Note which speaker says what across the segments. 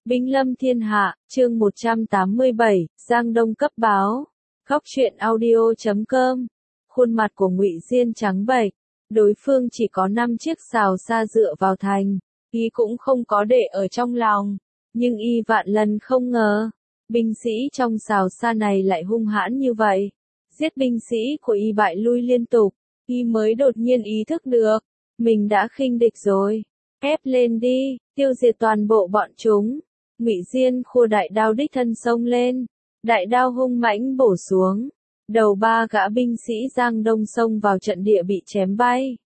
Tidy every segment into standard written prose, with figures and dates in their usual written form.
Speaker 1: Binh lâm thiên hạ, chương 187, Giang Đông cấp báo. Góc truyện audio.com. Khuôn mặt của Ngụy Diên trắng bệch, đối phương chỉ có 5 chiếc sào sa dựa vào thành, y cũng không có để ở trong lòng, nhưng y vạn lần không ngờ, binh sĩ trong sào sa này lại hung hãn như vậy. Giết binh sĩ của y bại lui liên tục, y mới đột nhiên ý thức được, mình đã khinh địch rồi. Ép lên đi, tiêu diệt toàn bộ bọn chúng. Ngụy Diên khua đại đao đích thân xông lên, đại đao hung mãnh bổ xuống, đầu 3 gã binh sĩ Giang Đông xông vào trận địa bị chém bay.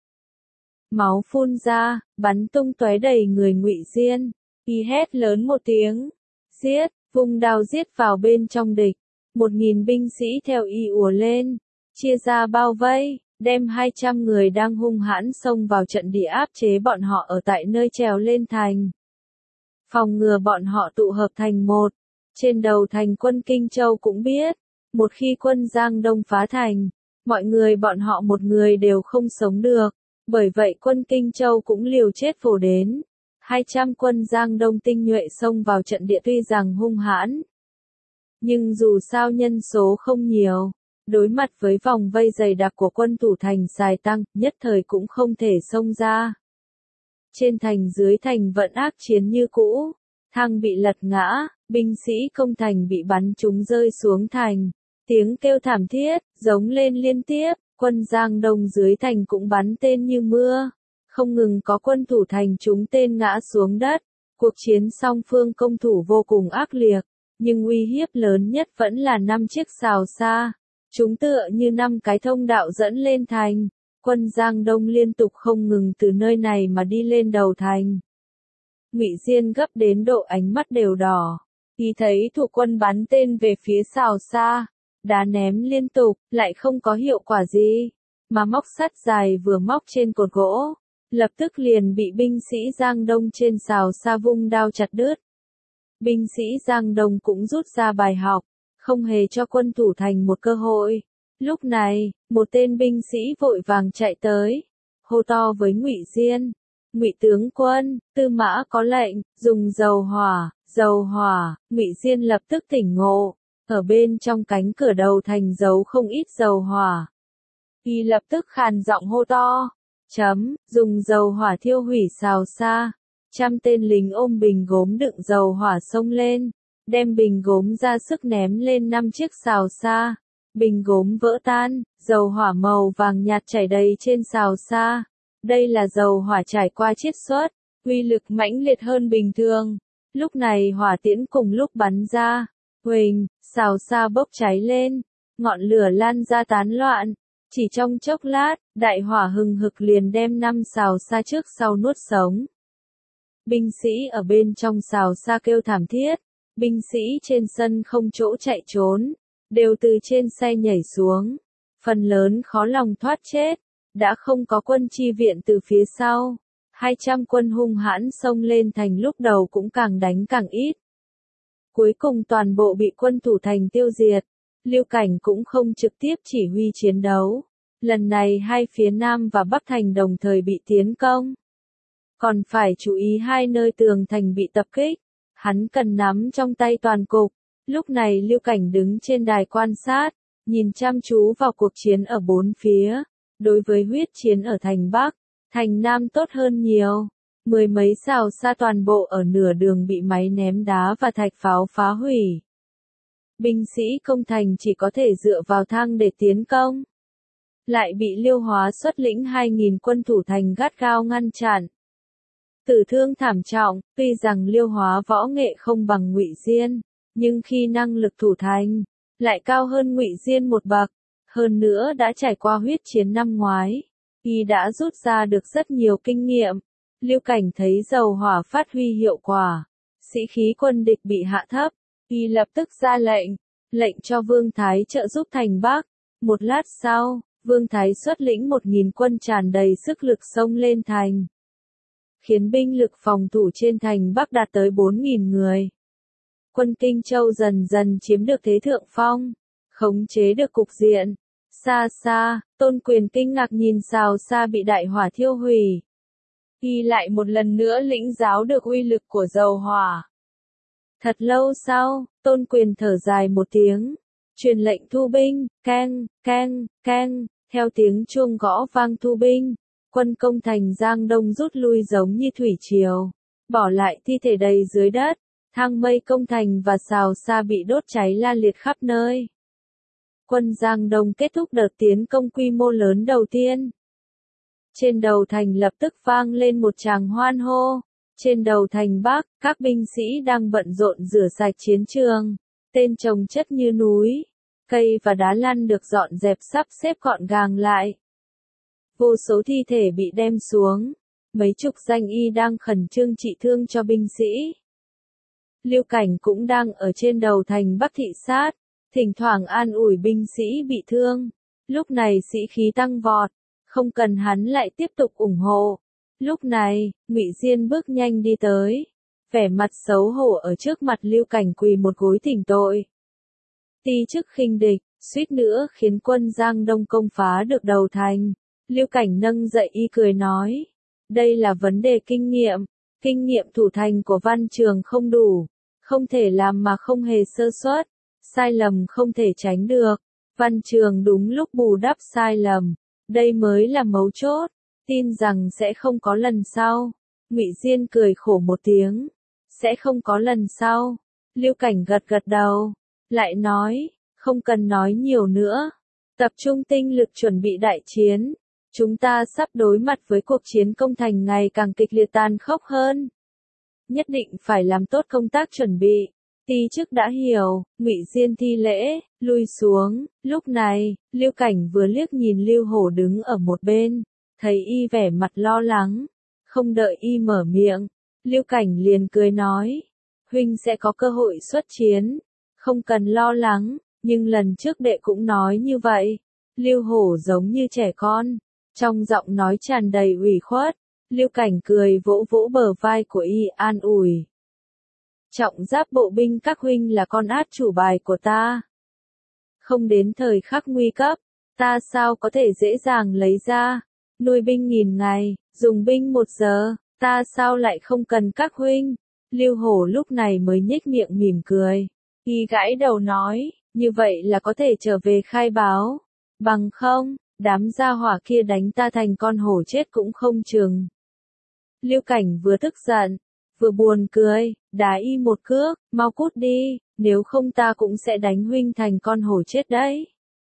Speaker 1: Máu phun ra, bắn tung tóe đầy người Ngụy Diên, y hét lớn một tiếng, giết, vung đao giết vào bên trong địch. 1000 binh sĩ theo y ùa lên, chia ra bao vây, đem 200 người đang hung hãn xông vào trận địa áp chế bọn họ ở tại nơi trèo lên thành. Phòng ngừa bọn họ tụ hợp thành một. Trên đầu thành quân Kinh Châu cũng biết, một khi quân Giang Đông phá thành, mọi người bọn họ một người đều không sống được, bởi vậy quân Kinh Châu cũng liều chết phổ đến. 200 quân Giang Đông tinh nhuệ xông vào trận địa tuy rằng hung hãn, nhưng dù sao nhân số không nhiều, đối mặt với vòng vây dày đặc của quân thủ thành Sài Tăng, nhất thời cũng không thể xông ra. Trên thành dưới thành vẫn ác chiến như cũ, thang bị lật ngã, binh sĩ công thành bị bắn trúng rơi xuống thành, tiếng kêu thảm thiết, giống lên liên tiếp, quân Giang Đông dưới thành cũng bắn tên như mưa, không ngừng có quân thủ thành trúng tên ngã xuống đất, cuộc chiến song phương công thủ vô cùng ác liệt, nhưng uy hiếp lớn nhất vẫn là 5 chiếc sào sa, chúng tựa như 5 cái thông đạo dẫn lên thành. Quân Giang Đông liên tục không ngừng từ nơi này mà đi lên đầu thành. Ngụy Diên gấp đến độ ánh mắt đều đỏ, y thấy thuộc quân bắn tên về phía sào sa, đá ném liên tục, lại không có hiệu quả gì, mà móc sắt dài vừa móc trên cột gỗ, lập tức liền bị binh sĩ Giang Đông trên sào sa vung đao chặt đứt. Binh sĩ Giang Đông cũng rút ra bài học, không hề cho quân thủ thành một cơ hội. Lúc này, một tên binh sĩ vội vàng chạy tới, hô to với Ngụy Diên, Ngụy tướng quân, Tư Mã có lệnh, dùng dầu hỏa, Ngụy Diên lập tức tỉnh ngộ, ở bên trong cánh cửa đầu thành giấu không ít dầu hỏa. Y lập tức khàn giọng hô to, dùng dầu hỏa thiêu hủy sào sa. 100 tên lính ôm bình gốm đựng dầu hỏa xông lên, đem bình gốm ra sức ném lên 5 chiếc sào sa. Bình gốm vỡ tan, dầu hỏa màu vàng nhạt chảy đầy trên sào sa. Đây là dầu hỏa trải qua chiết xuất, uy lực mãnh liệt hơn bình thường. Lúc này hỏa tiễn cùng lúc bắn ra, huỳnh, sào sa bốc cháy lên, ngọn lửa lan ra tán loạn. Chỉ trong chốc lát, đại hỏa hừng hực liền đem 5 sào sa trước sau nuốt sống. Binh sĩ ở bên trong sào sa kêu thảm thiết, binh sĩ trên sân không chỗ chạy trốn, đều từ trên xe nhảy xuống, phần lớn khó lòng thoát chết, đã không có quân chi viện từ phía sau. 200 quân hung hãn xông lên thành lúc đầu cũng càng đánh càng ít. Cuối cùng toàn bộ bị quân thủ thành tiêu diệt, Lưu Cảnh cũng không trực tiếp chỉ huy chiến đấu. Lần này hai phía Nam và Bắc thành đồng thời bị tiến công. Còn phải chú ý hai nơi tường thành bị tập kích, hắn cần nắm trong tay toàn cục. Lúc này Lưu Cảnh đứng trên đài quan sát, nhìn chăm chú vào cuộc chiến ở bốn phía. Đối với huyết chiến ở thành Bắc, thành Nam tốt hơn nhiều. 10 mấy sào sa toàn bộ ở nửa đường bị máy ném đá và thạch pháo phá hủy. Binh sĩ công thành chỉ có thể dựa vào thang để tiến công. Lại bị Liêu Hóa xuất lĩnh 2000 quân thủ thành gắt gao ngăn chặn. Tử thương thảm trọng, tuy rằng Liêu Hóa võ nghệ không bằng Ngụy Diên, nhưng khi năng lực thủ thành lại cao hơn Ngụy Diên một bậc, hơn nữa đã trải qua huyết chiến năm ngoái, y đã rút ra được rất nhiều kinh nghiệm. Lưu Cảnh thấy dầu hỏa phát huy hiệu quả, sĩ khí quân địch bị hạ thấp, y lập tức ra lệnh cho Vương Thái trợ giúp thành Bắc. Một lát sau, Vương Thái xuất lĩnh 1000 quân tràn đầy sức lực xông lên thành, khiến binh lực phòng thủ trên thành Bắc đạt tới 4000 người. Quân Kinh Châu dần dần chiếm được thế thượng phong, khống chế được cục diện. Xa xa, Tôn Quyền kinh ngạc nhìn sào sa bị đại hỏa thiêu hủy. Y lại một lần nữa lĩnh giáo được uy lực của dầu hỏa. Thật lâu sau, Tôn Quyền thở dài một tiếng, truyền lệnh thu binh, keng, keng, keng, theo tiếng chuông gõ vang thu binh, quân công thành Giang Đông rút lui giống như thủy triều, bỏ lại thi thể đầy dưới đất, thang mây công thành và Sào Sa bị đốt cháy la liệt khắp nơi. Quân Giang Đông kết thúc đợt tiến công quy mô lớn đầu tiên. Trên đầu thành lập tức vang lên một tràng hoan hô. Trên đầu thành Bắc, các binh sĩ đang bận rộn rửa sạch chiến trường, tên chồng chất như núi, cây và đá lăn được dọn dẹp sắp xếp gọn gàng lại. Vô số thi thể bị đem xuống, mấy chục danh y đang khẩn trương trị thương cho binh sĩ. Lưu Cảnh cũng đang ở trên đầu thành Bắc thị sát, thỉnh thoảng an ủi binh sĩ bị thương. Lúc này sĩ khí tăng vọt, không cần hắn lại tiếp tục ủng hộ. Lúc này, Ngụy Diên bước nhanh đi tới, vẻ mặt xấu hổ ở trước mặt Lưu Cảnh quỳ một gối thỉnh tội. Ti chức khinh địch, suýt nữa khiến quân Giang Đông công phá được đầu thành. Lưu Cảnh nâng dậy y cười nói, đây là vấn đề kinh nghiệm thủ thành của Văn Trường không đủ, không thể làm mà không hề sơ suất, sai lầm không thể tránh được. Văn Trường đúng lúc bù đắp sai lầm, đây mới là mấu chốt. Tin rằng sẽ không có lần sau. Ngụy Diên cười khổ một tiếng. Sẽ không có lần sau. Lưu Cảnh gật gật đầu. Lại nói, không cần nói nhiều nữa. Tập trung tinh lực chuẩn bị đại chiến. Chúng ta sắp đối mặt với cuộc chiến công thành ngày càng kịch liệt tàn khốc hơn. Nhất định phải làm tốt công tác chuẩn bị. Ti chức đã hiểu, Ngụy Diên thi lễ, lui xuống. Lúc này, Lưu Cảnh vừa liếc nhìn Lưu Hổ đứng ở một bên. Thấy y vẻ mặt lo lắng, không đợi y mở miệng, Lưu Cảnh liền cười nói, huynh sẽ có cơ hội xuất chiến, không cần lo lắng, nhưng lần trước đệ cũng nói như vậy. Lưu Hổ giống như trẻ con, trong giọng nói tràn đầy ủy khuất. Lưu Cảnh cười vỗ vỗ bờ vai của y an ủi. Trọng giáp bộ binh các huynh là con át chủ bài của ta. Không đến thời khắc nguy cấp, ta sao có thể dễ dàng lấy ra. Nuôi binh 1000 ngày, dùng binh 1 giờ, ta sao lại không cần các huynh? Lưu Hổ lúc này mới nhếch miệng mỉm cười. Y gãi đầu nói, như vậy là có thể trở về khai báo. Bằng không, đám gia hỏa kia đánh ta thành con hổ chết cũng không chừng. Lưu Cảnh vừa tức giận, vừa buồn cười, đá y một cước, mau cút đi, nếu không ta cũng sẽ đánh huynh thành con hổ chết đấy.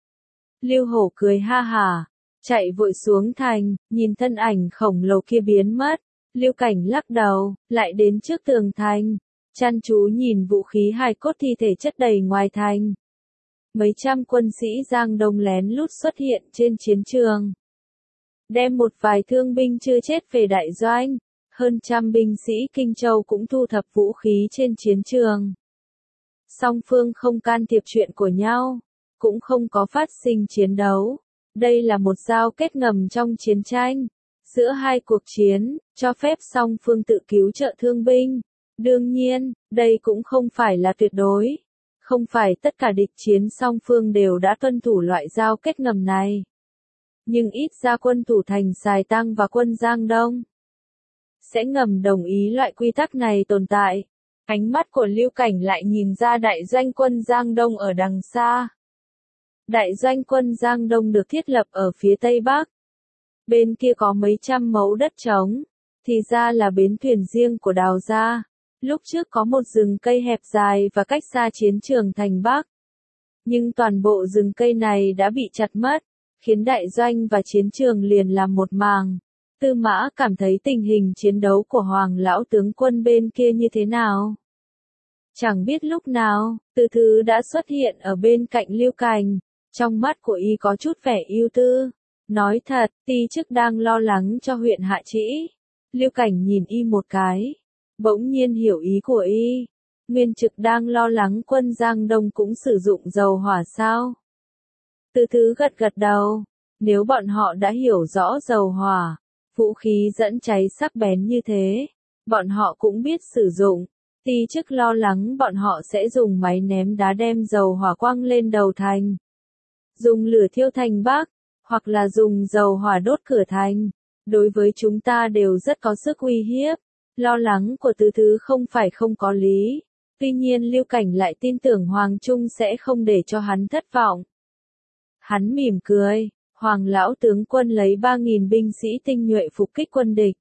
Speaker 1: Lưu Hổ cười ha hả. Chạy vội xuống thành, nhìn thân ảnh khổng lồ kia biến mất. Lưu Cảnh lắc đầu, lại đến trước tường thành, chăm chú nhìn vũ khí hài cốt thi thể chất đầy ngoài thành. Mấy trăm quân sĩ Giang Đông lén lút xuất hiện trên chiến trường. Đem một vài thương binh chưa chết về đại doanh, hơn trăm binh sĩ Kinh Châu cũng thu thập vũ khí trên chiến trường. Song phương không can thiệp chuyện của nhau, cũng không có phát sinh chiến đấu. Đây là một giao kết ngầm trong chiến tranh, giữa hai cuộc chiến, cho phép song phương tự cứu trợ thương binh. Đương nhiên, đây cũng không phải là tuyệt đối. Không phải tất cả địch chiến song phương đều đã tuân thủ loại giao kết ngầm này. Nhưng ít ra quân thủ thành Sài Tăng và quân Giang Đông sẽ ngầm đồng ý loại quy tắc này tồn tại. Ánh mắt của Lưu Cảnh lại nhìn ra đại doanh quân Giang Đông ở đằng xa. Đại doanh quân Giang Đông được thiết lập ở phía Tây Bắc. Bên kia có mấy trăm mẫu đất trống, thì ra là bến thuyền riêng của Đào gia. Lúc trước có một rừng cây hẹp dài và cách xa chiến trường thành Bắc. Nhưng toàn bộ rừng cây này đã bị chặt mất, khiến đại doanh và chiến trường liền làm một màng. Tư Mã cảm thấy tình hình chiến đấu của Hoàng lão tướng quân bên kia như thế nào. Chẳng biết lúc nào, Từ Thứ đã xuất hiện ở bên cạnh Lưu Cảnh. Trong mắt của y có chút vẻ ưu tư. Nói thật, Ti chức đang lo lắng cho huyện Hạ Trĩ. Lưu Cảnh nhìn y một cái. Bỗng nhiên hiểu ý của y. Nguyên Trực đang lo lắng quân Giang Đông cũng sử dụng dầu hỏa sao? Từ Thứ gật gật đầu. Nếu bọn họ đã hiểu rõ dầu hỏa, vũ khí dẫn cháy sắc bén như thế, bọn họ cũng biết sử dụng. Ti chức lo lắng bọn họ sẽ dùng máy ném đá đem dầu hỏa quăng lên đầu thành. Dùng lửa thiêu thành Bắc, hoặc là dùng dầu hỏa đốt cửa thành. Đối với chúng ta đều rất có sức uy hiếp. Lo lắng của Từ Thứ không phải không có lý. Tuy nhiên Lưu Cảnh lại tin tưởng Hoàng Trung sẽ không để cho hắn thất vọng. Hắn mỉm cười, Hoàng lão tướng quân lấy 3.000 binh sĩ tinh nhuệ phục kích quân địch.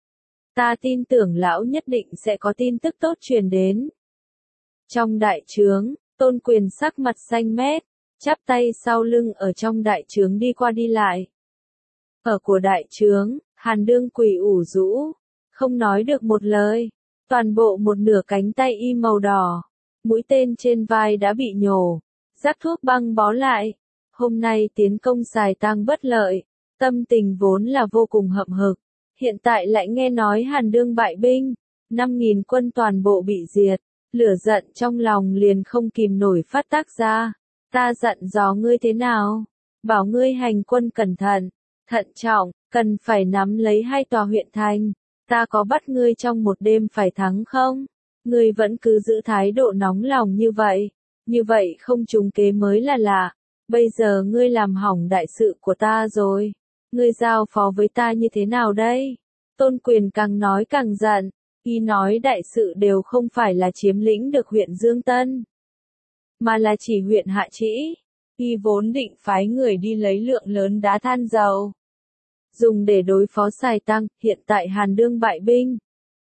Speaker 1: Ta tin tưởng lão nhất định sẽ có tin tức tốt truyền đến. Trong đại trướng, Tôn Quyền sắc mặt xanh mét, chắp tay sau lưng ở trong đại trướng đi qua đi lại. Ở của đại trướng, Hàn Đương quỳ ủ rũ, không nói được một lời, toàn bộ một nửa cánh tay y màu đỏ, mũi tên trên vai đã bị nhổ, rắc thuốc băng bó lại. Hôm nay tiến công Sài Tang bất lợi, tâm tình vốn là vô cùng hậm hực, hiện tại lại nghe nói Hàn Đương bại binh, 5.000 quân toàn bộ bị diệt, lửa giận trong lòng liền không kìm nổi phát tác ra. Ta dặn dò ngươi thế nào? Bảo ngươi hành quân cẩn thận, thận trọng, cần phải nắm lấy 2 tòa huyện thành. Ta có bắt ngươi trong một đêm phải thắng không? Ngươi vẫn cứ giữ thái độ nóng lòng như vậy không trúng kế mới là lạ. Bây giờ ngươi làm hỏng đại sự của ta rồi. Ngươi giao phó với ta như thế nào đây? Tôn Quyền càng nói càng giận, y nói đại sự đều không phải là chiếm lĩnh được huyện Dương Tân, mà là chỉ huyện Hạ Trĩ. Y vốn định phái người đi lấy lượng lớn đá than dầu, dùng để đối phó Sài Tang, hiện tại Hàn Đương bại binh.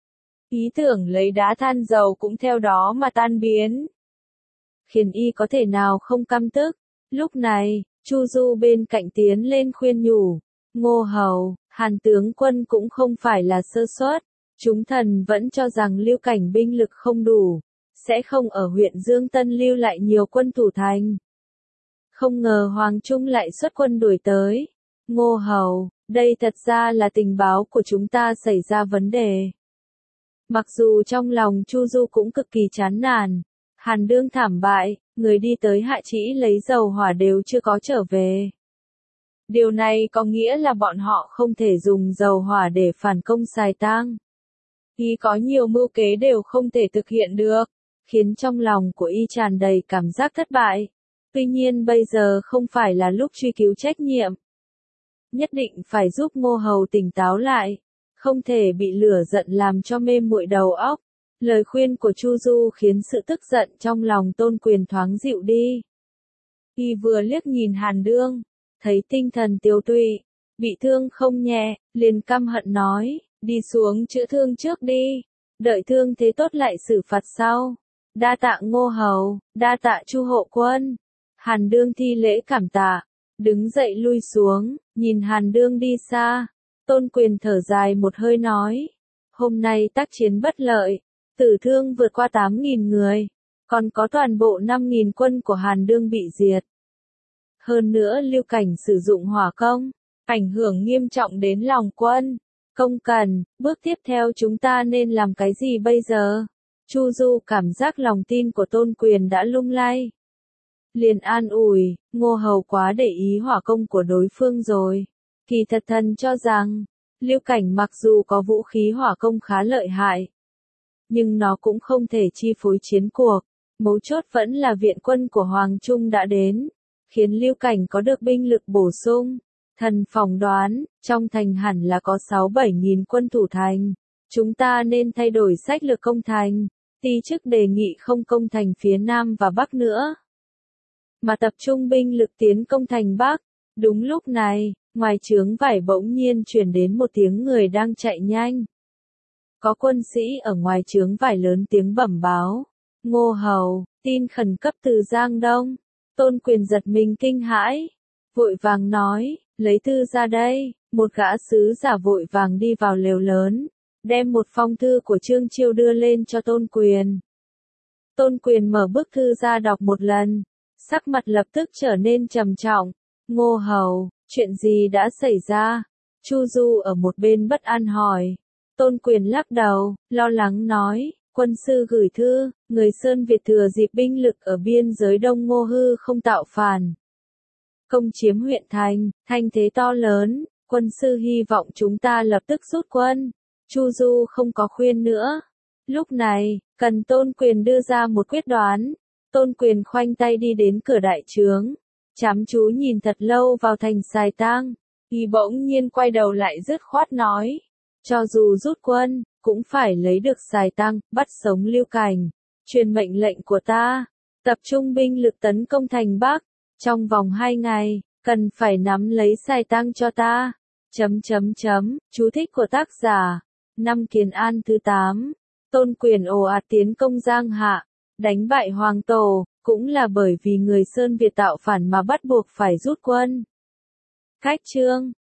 Speaker 1: Ý tưởng lấy đá than dầu cũng theo đó mà tan biến, khiến y có thể nào không căm tức. Lúc này, Chu Du bên cạnh tiến lên khuyên nhủ, Ngô Hầu, Hàn tướng quân cũng không phải là sơ suất, chúng thần vẫn cho rằng Lưu Cảnh binh lực không đủ, sẽ không ở huyện Dương Tân lưu lại nhiều quân thủ thành. Không ngờ Hoàng Trung lại xuất quân đuổi tới. Ngô Hầu, đây thật ra là tình báo của chúng ta xảy ra vấn đề. Mặc dù trong lòng Chu Du cũng cực kỳ chán nản, Hàn Đương thảm bại, người đi tới Hạ Trĩ lấy dầu hỏa đều chưa có trở về. Điều này có nghĩa là bọn họ không thể dùng dầu hỏa để phản công Sài Tang. Y có nhiều mưu kế đều không thể thực hiện được, khiến trong lòng của y tràn đầy cảm giác thất bại. Tuy nhiên bây giờ không phải là lúc truy cứu trách nhiệm. Nhất định phải giúp Ngô Hầu tỉnh táo lại, không thể bị lửa giận làm cho mê muội đầu óc. Lời khuyên của Chu Du khiến sự tức giận trong lòng Tôn Quyền thoáng dịu đi. Y vừa liếc nhìn Hàn Đương, thấy tinh thần tiêu tụy, bị thương không nhẹ, liền căm hận nói, đi xuống chữa thương trước đi, đợi thương thế tốt lại xử phạt sau. Đa tạ Ngô Hầu, đa tạ Chu hộ quân. Hàn Đương thi lễ cảm tạ, đứng dậy lui xuống, nhìn Hàn Đương đi xa. Tôn Quyền thở dài một hơi nói, hôm nay tác chiến bất lợi, tử thương vượt qua 8.000 người, còn có toàn bộ 5.000 quân của Hàn Đương bị diệt. Hơn nữa Lưu Cảnh sử dụng hỏa công, ảnh hưởng nghiêm trọng đến lòng quân. Công cần, bước tiếp theo chúng ta nên làm cái gì bây giờ? Chu Du cảm giác lòng tin của Tôn Quyền đã lung lay. Liền an ủi, Ngô Hầu quá để ý hỏa công của đối phương rồi. Kỳ thật thần cho rằng, Lưu Cảnh mặc dù có vũ khí hỏa công khá lợi hại, nhưng nó cũng không thể chi phối chiến cuộc. Mấu chốt vẫn là viện quân của Hoàng Trung đã đến, khiến Lưu Cảnh có được binh lực bổ sung. Thần phỏng đoán, trong thành hẳn là có 6-7 nghìn quân thủ thành. Chúng ta nên thay đổi sách lược công thành. Ti chức đề nghị không công thành phía Nam và Bắc nữa, mà tập trung binh lực tiến công thành Bắc. Đúng lúc này, ngoài trướng vải bỗng nhiên truyền đến một tiếng người đang chạy nhanh. Có quân sĩ ở ngoài trướng vải lớn tiếng bẩm báo. Ngô Hầu, tin khẩn cấp từ Giang Đông. Tôn Quyền giật mình kinh hãi, vội vàng nói, lấy thư ra đây. Một gã sứ giả vội vàng đi vào lều lớn, đem một phong thư của Trương Chiêu đưa lên cho Tôn Quyền. Tôn Quyền mở bức thư ra đọc một lần, sắc mặt lập tức trở nên trầm trọng. Ngô Hầu, chuyện gì đã xảy ra? Chu Du ở một bên bất an hỏi. Tôn Quyền lắc đầu, lo lắng nói, quân sư gửi thư, người Sơn Việt thừa dịp binh lực ở biên giới Đông Ngô Hư không tạo phản, công chiếm huyện thành, thanh thế to lớn, quân sư hy vọng chúng ta lập tức rút quân. Chu Du không có khuyên nữa. Lúc này, cần Tôn Quyền đưa ra một quyết đoán. Tôn Quyền khoanh tay đi đến cửa đại trướng, chăm chú nhìn thật lâu vào thành Sài Tang. Y bỗng nhiên quay đầu lại dứt khoát nói, cho dù rút quân, cũng phải lấy được Sài Tang, bắt sống Lưu Cảnh. truyền mệnh lệnh của ta, tập trung binh lực tấn công thành Bắc, trong vòng 2 ngày, cần phải nắm lấy Sài Tăng cho ta. Chú thích của tác giả. Năm Kiến An thứ 8, Tôn Quyền ồ ạt tiến công Giang Hạ, đánh bại Hoàng Tổ, cũng là bởi vì người Sơn Việt tạo phản mà bắt buộc phải rút quân. Khách chương